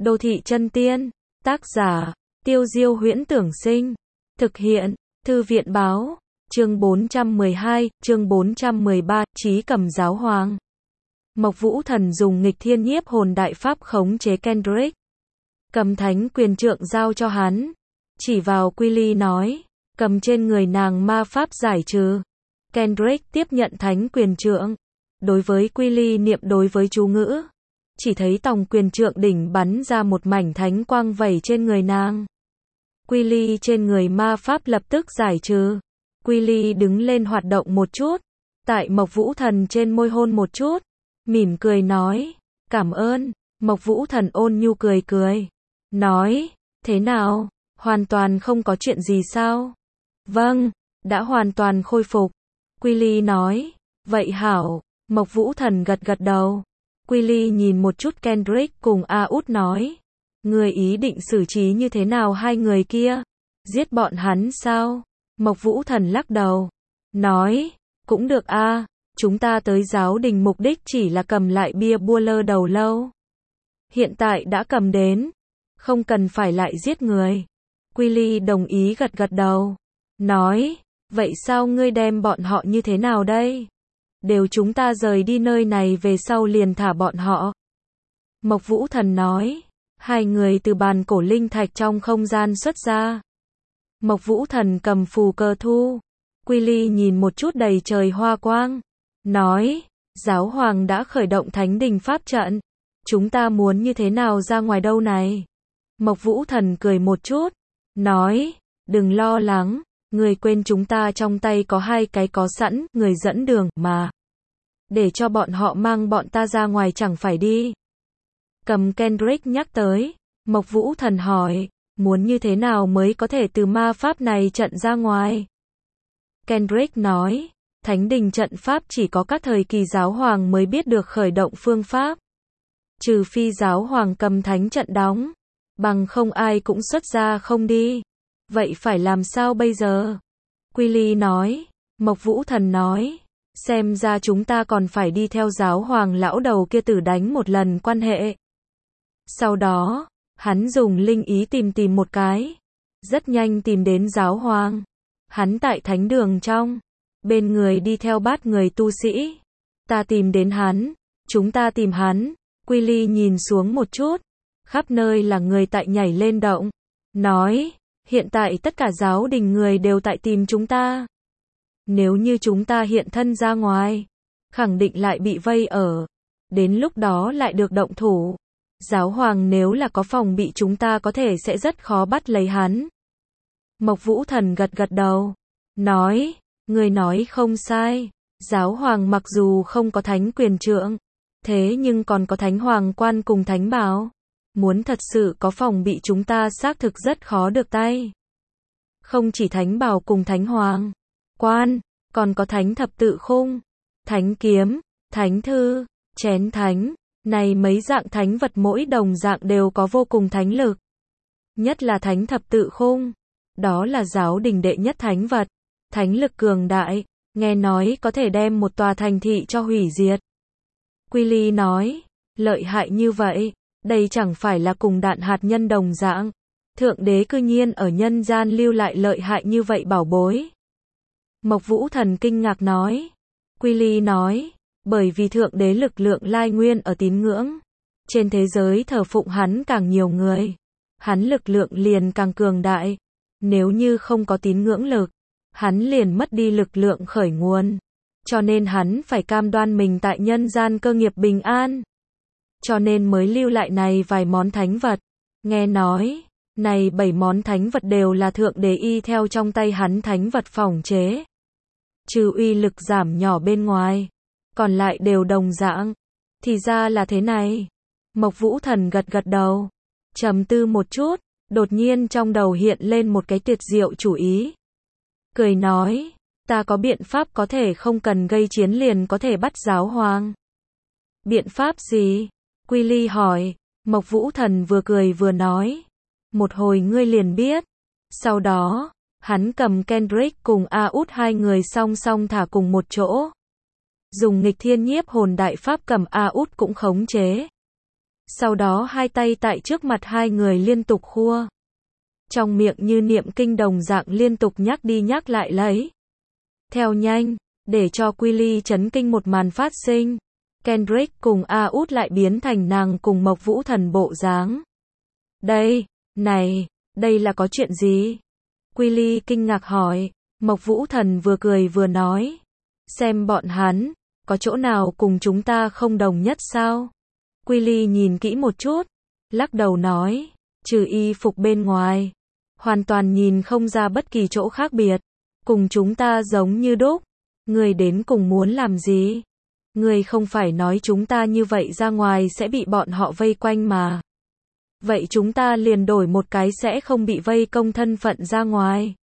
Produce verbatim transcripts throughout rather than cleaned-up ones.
Đô thị chân tiên. Tác giả, Tiêu Diêu Huyễn Tưởng Sinh. Thực hiện, Thư viện Báo. Chương bốn trăm mười hai, chương bốn trăm mười ba, Chí Cầm Giáo Hoàng. Mộc Vũ Thần dùng nghịch thiên nhiếp hồn đại pháp khống chế Kendrick. Cầm thánh quyền trượng giao cho hắn. Chỉ vào Quilly nói, cầm trên người nàng ma pháp giải trừ. Kendrick tiếp nhận thánh quyền trượng. Đối với Quilly niệm đối với chú ngữ. Chỉ thấy tòng quyền trượng đỉnh bắn ra một mảnh thánh quang vẩy trên người nàng. Quilly trên người ma pháp lập tức giải trừ. Quilly đứng lên hoạt động một chút. Tại Mộc Vũ Thần trên môi hôn một chút. Mỉm cười nói, cảm ơn. Mộc Vũ Thần ôn nhu cười cười. Nói, thế nào? Hoàn toàn không có chuyện gì sao? Vâng, đã hoàn toàn khôi phục. Quilly nói, vậy hảo. Mộc Vũ Thần gật gật đầu. Quilly nhìn một chút Kendrick cùng A Út nói, người ý định xử trí như thế nào hai người kia? Giết bọn hắn sao? Mộc Vũ Thần lắc đầu. Nói, cũng được a, chúng ta tới giáo đình mục đích chỉ là cầm lại bia bua lơ đầu lâu. Hiện tại đã cầm đến. Không cần phải lại giết người. Quilly đồng ý gật gật đầu. Nói, vậy sao ngươi đem bọn họ như thế nào đây? Đều chúng ta rời đi nơi này về sau liền thả bọn họ. Mộc Vũ Thần nói, hai người từ bàn cổ linh thạch trong không gian xuất ra. Mộc Vũ Thần cầm phù cơ thu. Quilly nhìn một chút đầy trời hoa quang. Nói, giáo hoàng đã khởi động thánh đình pháp trận. Chúng ta muốn như thế nào ra ngoài đâu này? Mộc Vũ Thần cười một chút. Nói, đừng lo lắng. Người quên chúng ta trong tay có hai cái có sẵn, người dẫn đường, mà. Để cho bọn họ mang bọn ta ra ngoài chẳng phải đi. Cầm Kendrick nhắc tới. Mộc Vũ Thần hỏi, muốn như thế nào mới có thể từ ma pháp này trận ra ngoài? Kendrick nói, thánh đình trận pháp chỉ có các thời kỳ giáo hoàng mới biết được khởi động phương pháp. Trừ phi giáo hoàng cầm thánh trận đóng. Bằng không ai cũng xuất ra không đi. Vậy phải làm sao bây giờ? Quilly nói. Mộc Vũ Thần nói, xem ra chúng ta còn phải đi theo giáo hoàng lão đầu kia tử đánh một lần quan hệ. Sau đó, hắn dùng linh ý tìm tìm một cái. Rất nhanh tìm đến giáo hoàng. Hắn tại thánh đường trong. Bên người đi theo bát người tu sĩ. Ta tìm đến hắn. Chúng ta tìm hắn. Quilly nhìn xuống một chút. Khắp nơi là người tại nhảy lên động. Nói, hiện tại tất cả giáo đình người đều tại tìm chúng ta. Nếu như chúng ta hiện thân ra ngoài, khẳng định lại bị vây ở. Đến lúc đó lại được động thủ. Giáo hoàng nếu là có phòng bị chúng ta có thể sẽ rất khó bắt lấy hắn. Mộc Vũ Thần gật gật đầu. Nói, người nói không sai. Giáo hoàng mặc dù không có thánh quyền trượng, thế nhưng còn có thánh hoàng quan cùng thánh bảo. Muốn thật sự có phòng bị chúng ta xác thực rất khó được tay. Không chỉ thánh bảo cùng thánh hoàng quan, còn có thánh thập tự khung, thánh kiếm, thánh thư, chén thánh. Này mấy dạng thánh vật mỗi đồng dạng đều có vô cùng thánh lực. Nhất là thánh thập tự khung. Đó là giáo đình đệ nhất thánh vật. Thánh lực cường đại, nghe nói có thể đem một tòa thành thị cho hủy diệt. Quilly nói, lợi hại như vậy, đây chẳng phải là cùng đạn hạt nhân đồng dạng. Thượng đế cư nhiên ở nhân gian lưu lại lợi hại như vậy bảo bối. Mộc Vũ Thần kinh ngạc nói. Quilly nói, bởi vì thượng đế lực lượng lai nguyên ở tín ngưỡng. Trên thế giới thờ phụng hắn càng nhiều người. Hắn lực lượng liền càng cường đại. Nếu như không có tín ngưỡng lực, hắn liền mất đi lực lượng khởi nguồn. Cho nên hắn phải cam đoan mình tại nhân gian cơ nghiệp bình an. Cho nên mới lưu lại này vài món thánh vật. Nghe nói, này bảy món thánh vật đều là thượng đế y theo trong tay hắn thánh vật phỏng chế. Trừ uy lực giảm nhỏ bên ngoài, còn lại đều đồng dạng. Thì ra là thế này. Mộc Vũ Thần gật gật đầu. Trầm tư một chút, đột nhiên trong đầu hiện lên một cái tuyệt diệu chủ ý. Cười nói, ta có biện pháp có thể không cần gây chiến liền có thể bắt giáo hoàng. Biện pháp gì? Quilly hỏi. Mộc Vũ Thần vừa cười vừa nói. Một hồi ngươi liền biết. Sau đó, hắn cầm Kendrick cùng A Út hai người song song thả cùng một chỗ. Dùng nghịch thiên nhiếp hồn đại pháp cầm A Út cũng khống chế. Sau đó hai tay tại trước mặt hai người liên tục khua. Trong miệng như niệm kinh đồng dạng liên tục nhắc đi nhắc lại lấy. Theo nhanh, để cho Quy chấn kinh một màn phát sinh. Kendrick cùng A Út lại biến thành nàng cùng Mộc Vũ Thần bộ dáng. Đây, này, đây là có chuyện gì? Quy kinh ngạc hỏi. Mộc Vũ Thần vừa cười vừa nói. Xem bọn hắn, có chỗ nào cùng chúng ta không đồng nhất sao? Quy nhìn kỹ một chút, lắc đầu nói, trừ y phục bên ngoài, hoàn toàn nhìn không ra bất kỳ chỗ khác biệt, cùng chúng ta giống như đúc. Người đến cùng muốn làm gì? Người không phải nói chúng ta như vậy ra ngoài sẽ bị bọn họ vây quanh mà. Vậy chúng ta liền đổi một cái sẽ không bị vây công thân phận ra ngoài.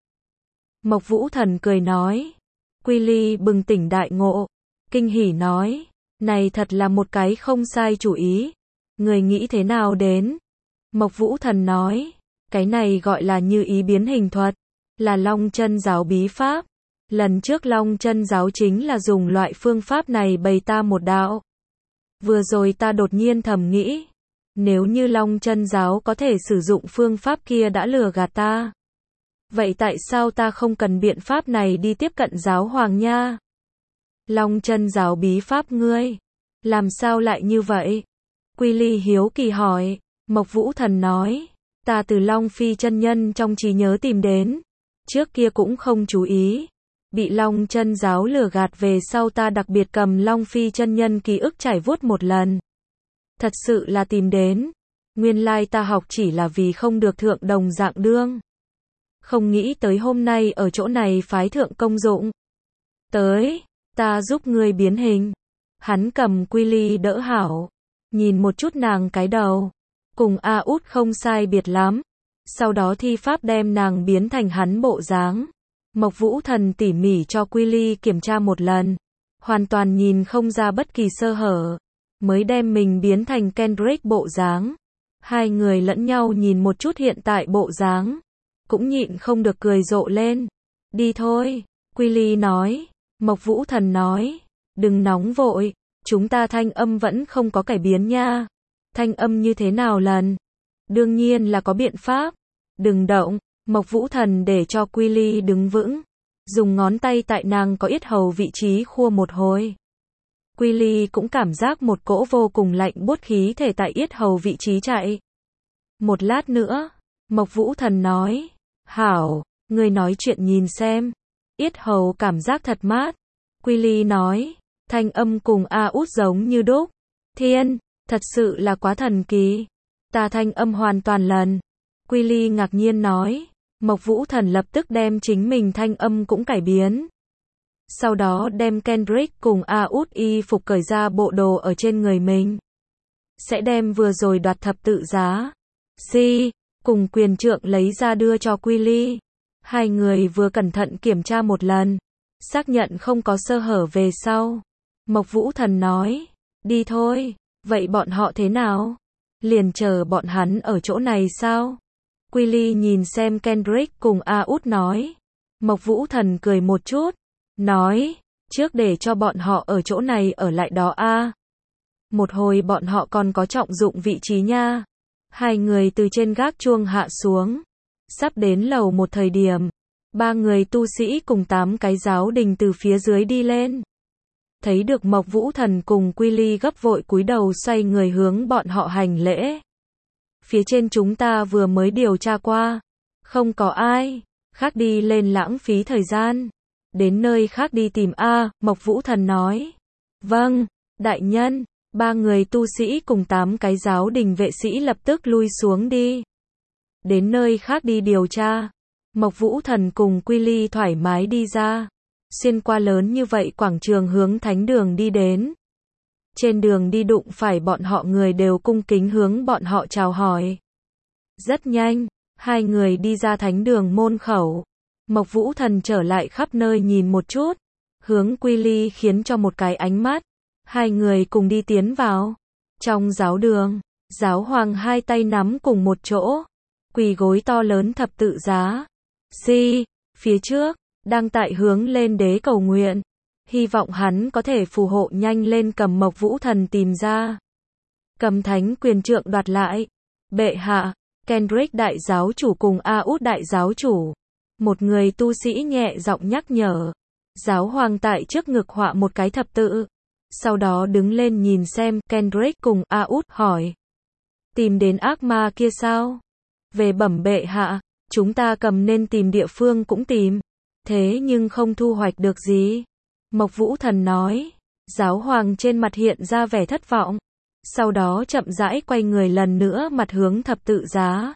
Mộc Vũ Thần cười nói. Quy bừng tỉnh đại ngộ, kinh hỉ nói, này thật là một cái không sai chủ ý. Người nghĩ thế nào đến? Mộc Vũ Thần nói, cái này gọi là như ý biến hình thuật, là Long Chân giáo bí pháp. Lần trước Long Chân giáo chính là dùng loại phương pháp này bày ta một đạo. Vừa rồi ta đột nhiên thầm nghĩ, nếu như Long Chân giáo có thể sử dụng phương pháp kia đã lừa gạt ta, vậy tại sao ta không cần biện pháp này đi tiếp cận giáo hoàng nha? Long Chân giáo bí pháp ngươi, làm sao lại như vậy? Quy hiếu kỳ hỏi. Mộc Vũ Thần nói, ta từ Long Phi chân nhân trong trí nhớ tìm đến, trước kia cũng không chú ý, bị Long Chân giáo lừa gạt về sau ta đặc biệt cầm Long Phi chân nhân ký ức trải vuốt một lần. Thật sự là tìm đến, nguyên lai ta học chỉ là vì không được thượng đồng dạng đương. Không nghĩ tới hôm nay ở chỗ này phái thượng công dụng. Tới, ta giúp ngươi biến hình. Hắn cầm Quy đỡ hảo, nhìn một chút nàng cái đầu, cùng A Út không sai biệt lắm. Sau đó thi pháp đem nàng biến thành hắn bộ dáng. Mộc Vũ Thần tỉ mỉ cho Quy kiểm tra một lần, hoàn toàn nhìn không ra bất kỳ sơ hở, mới đem mình biến thành Kendrick bộ dáng. Hai người lẫn nhau nhìn một chút hiện tại bộ dáng, cũng nhịn không được cười rộ lên. Đi thôi, Quy nói. Mộc Vũ Thần nói, đừng nóng vội, chúng ta thanh âm vẫn không có cải biến nha. Thanh âm như thế nào lần? Đương nhiên là có biện pháp. Đừng động. Mộc Vũ Thần để cho Quy đứng vững, dùng ngón tay tại nàng có yết hầu vị trí khua một hồi. Quy cũng cảm giác một cỗ vô cùng lạnh buốt khí thể tại yết hầu vị trí chạy. Một lát nữa, Mộc Vũ Thần nói, hảo, ngươi nói chuyện nhìn xem. Yết hầu cảm giác thật mát. Quy nói, thanh âm cùng A Út giống như đúc. Thiên, thật sự là quá thần kỳ. Ta thanh âm hoàn toàn lần. Quy ngạc nhiên nói. Mộc Vũ Thần lập tức đem chính mình thanh âm cũng cải biến. Sau đó đem Kendrick cùng A Út y phục cởi ra bộ đồ ở trên người mình. Sẽ đem vừa rồi đoạt thập tự giá Si cùng quyền trượng lấy ra đưa cho Quy. Hai người vừa cẩn thận kiểm tra một lần, xác nhận không có sơ hở về sau. Mộc Vũ Thần nói, đi thôi, vậy bọn họ thế nào? Liền chờ bọn hắn ở chỗ này sao? Quy nhìn xem Kendrick cùng A Út nói. Mộc Vũ Thần cười một chút, nói, trước để cho bọn họ ở chỗ này ở lại đó a. Một hồi bọn họ còn có trọng dụng vị trí nha. Hai người từ trên gác chuông hạ xuống, sắp đến lầu một thời điểm, ba người tu sĩ cùng tám cái giáo đình từ phía dưới đi lên. Thấy được Mộc Vũ Thần cùng Quy gấp vội cúi đầu xoay người hướng bọn họ hành lễ. Phía trên chúng ta vừa mới điều tra qua, không có ai khác đi lên lãng phí thời gian. Đến nơi khác đi tìm a. Mộc Vũ Thần nói. Vâng, đại nhân. Ba người tu sĩ cùng tám cái giáo đình vệ sĩ lập tức lui xuống đi. Đến nơi khác đi điều tra. Mộc Vũ Thần cùng Quy thoải mái đi ra, xuyên qua lớn như vậy quảng trường hướng thánh đường đi đến. Trên đường đi đụng phải bọn họ người đều cung kính hướng bọn họ chào hỏi. Rất nhanh, hai người đi ra thánh đường môn khẩu. Mộc Vũ Thần trở lại khắp nơi nhìn một chút, hướng Quy khiến cho một cái ánh mắt. Hai người cùng đi tiến vào. Trong giáo đường, giáo hoàng hai tay nắm cùng một chỗ, quỳ gối to lớn thập tự giá Si, phía trước, đang tại hướng lên đế cầu nguyện. Hy vọng hắn có thể phù hộ nhanh lên cầm Mộc Vũ Thần tìm ra. cầm thánh quyền trượng đoạt lại. Bệ hạ, Kendrick đại giáo chủ cùng A Út đại giáo chủ. Một người tu sĩ nhẹ giọng nhắc nhở. Giáo hoàng tại trước ngực họa một cái thập tự. Sau đó đứng lên nhìn xem, Kendrick cùng A Út hỏi. Tìm đến ác ma kia sao? Về bẩm bệ hạ, chúng ta cầm nên tìm địa phương cũng tìm. Thế nhưng không thu hoạch được gì. Mộc Vũ Thần nói. Giáo hoàng trên mặt hiện ra vẻ thất vọng. Sau đó chậm rãi quay người lần nữa mặt hướng thập tự giá.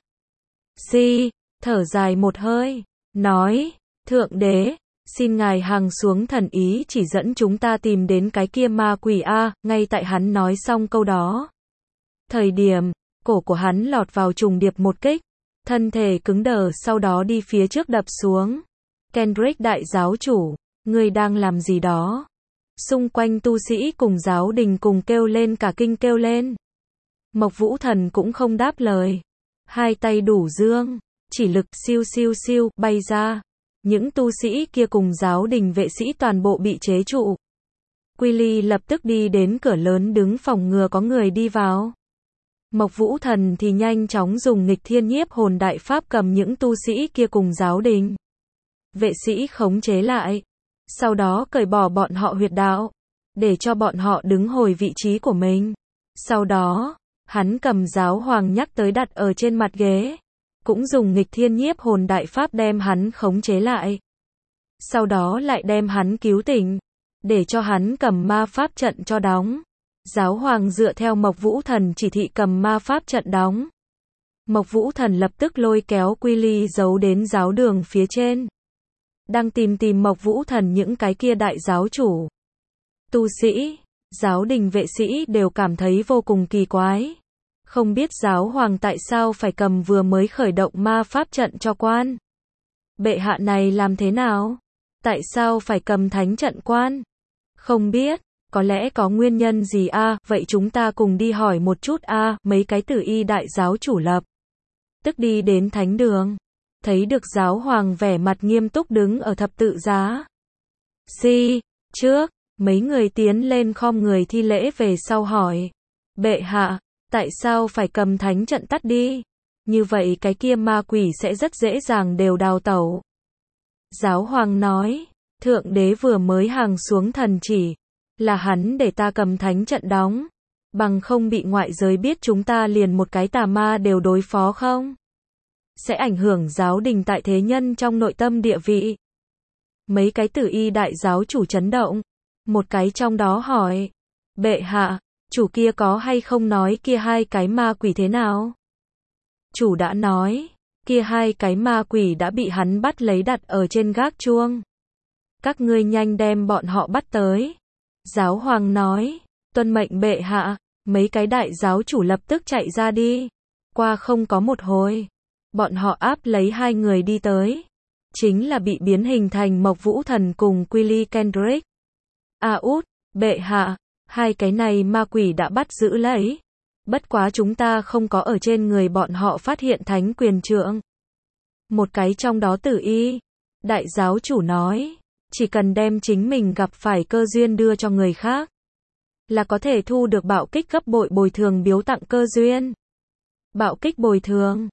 Si, thở dài một hơi, nói, Thượng đế, xin ngài hằng xuống thần ý chỉ dẫn chúng ta tìm đến cái kia ma quỷ A. Ngay tại hắn nói xong câu đó. Thời điểm, cổ của hắn lọt vào trùng điệp một kích. Thân thể cứng đờ sau đó đi phía trước đập xuống. Kendrick đại giáo chủ, ngươi đang làm gì đó? Xung quanh tu sĩ cùng giáo đình cùng kêu lên cả kinh kêu lên. Mộc Vũ Thần cũng không đáp lời. Hai tay đủ dương, chỉ lực siêu siêu siêu bay ra. Những tu sĩ kia cùng giáo đình vệ sĩ toàn bộ bị chế trụ. Quilly lập tức đi đến cửa lớn đứng phòng ngừa có người đi vào. Mộc Vũ Thần thì nhanh chóng dùng nghịch thiên nhiếp hồn đại pháp cầm những tu sĩ kia cùng giáo đình vệ sĩ khống chế lại. Sau đó cởi bỏ bọn họ huyệt đạo, để cho bọn họ đứng hồi vị trí của mình. Sau đó, hắn cầm giáo hoàng nhắc tới đặt ở trên mặt ghế, cũng dùng nghịch thiên nhiếp hồn đại pháp đem hắn khống chế lại. Sau đó lại đem hắn cứu tỉnh, để cho hắn cầm ma pháp trận cho đóng. Giáo hoàng dựa theo Mộc Vũ Thần chỉ thị cầm ma pháp trận đóng. Mộc Vũ Thần lập tức lôi kéo Quilly giấu đến giáo đường phía trên. Đang tìm tìm Mộc Vũ Thần những cái kia đại giáo chủ, tu sĩ, giáo đình vệ sĩ đều cảm thấy vô cùng kỳ quái. Không biết giáo hoàng tại sao phải cầm vừa mới khởi động ma pháp trận cho quan. Bệ hạ này làm thế nào? Tại sao phải cầm thánh trận quan? Không biết, có lẽ có nguyên nhân gì a? À, vậy chúng ta cùng đi hỏi một chút a. À, mấy cái tử y đại giáo chủ lập tức đi đến thánh đường. Thấy được giáo hoàng vẻ mặt nghiêm túc đứng ở thập tự giá. Si, trước, mấy người tiến lên khom người thi lễ về sau hỏi. Bệ hạ, tại sao phải cầm thánh trận tắt đi? Như vậy cái kia ma quỷ sẽ rất dễ dàng đều đào tẩu. Giáo hoàng nói, Thượng đế vừa mới hằng xuống thần chỉ, là hắn để ta cầm thánh trận đóng. Bằng không bị ngoại giới biết chúng ta liền một cái tà ma đều đối phó không? Sẽ ảnh hưởng giáo đình tại thế nhân trong nội tâm địa vị. Mấy cái tử y đại giáo chủ chấn động. Một cái trong đó hỏi. Bệ hạ, chủ kia có hay không nói kia hai cái ma quỷ thế nào? Chủ đã nói. Kia hai cái ma quỷ đã bị hắn bắt lấy đặt ở trên gác chuông. Các ngươi nhanh đem bọn họ bắt tới. Giáo hoàng nói. Tuân mệnh bệ hạ. Mấy cái đại giáo chủ lập tức chạy ra đi. Qua không có một hồi. Bọn họ áp lấy hai người đi tới. Chính là bị biến hình thành Mộc Vũ Thần cùng Quilly Kendrick. A Út, bệ hạ, hai cái này ma quỷ đã bắt giữ lấy. Bất quá chúng ta không có ở trên người bọn họ phát hiện thánh quyền trượng. Một cái trong đó tử y. Đại giáo chủ nói, chỉ cần đem chính mình gặp phải cơ duyên đưa cho người khác, là có thể thu được bạo kích gấp bội bồi thường biếu tặng cơ duyên. Bạo kích bồi thường.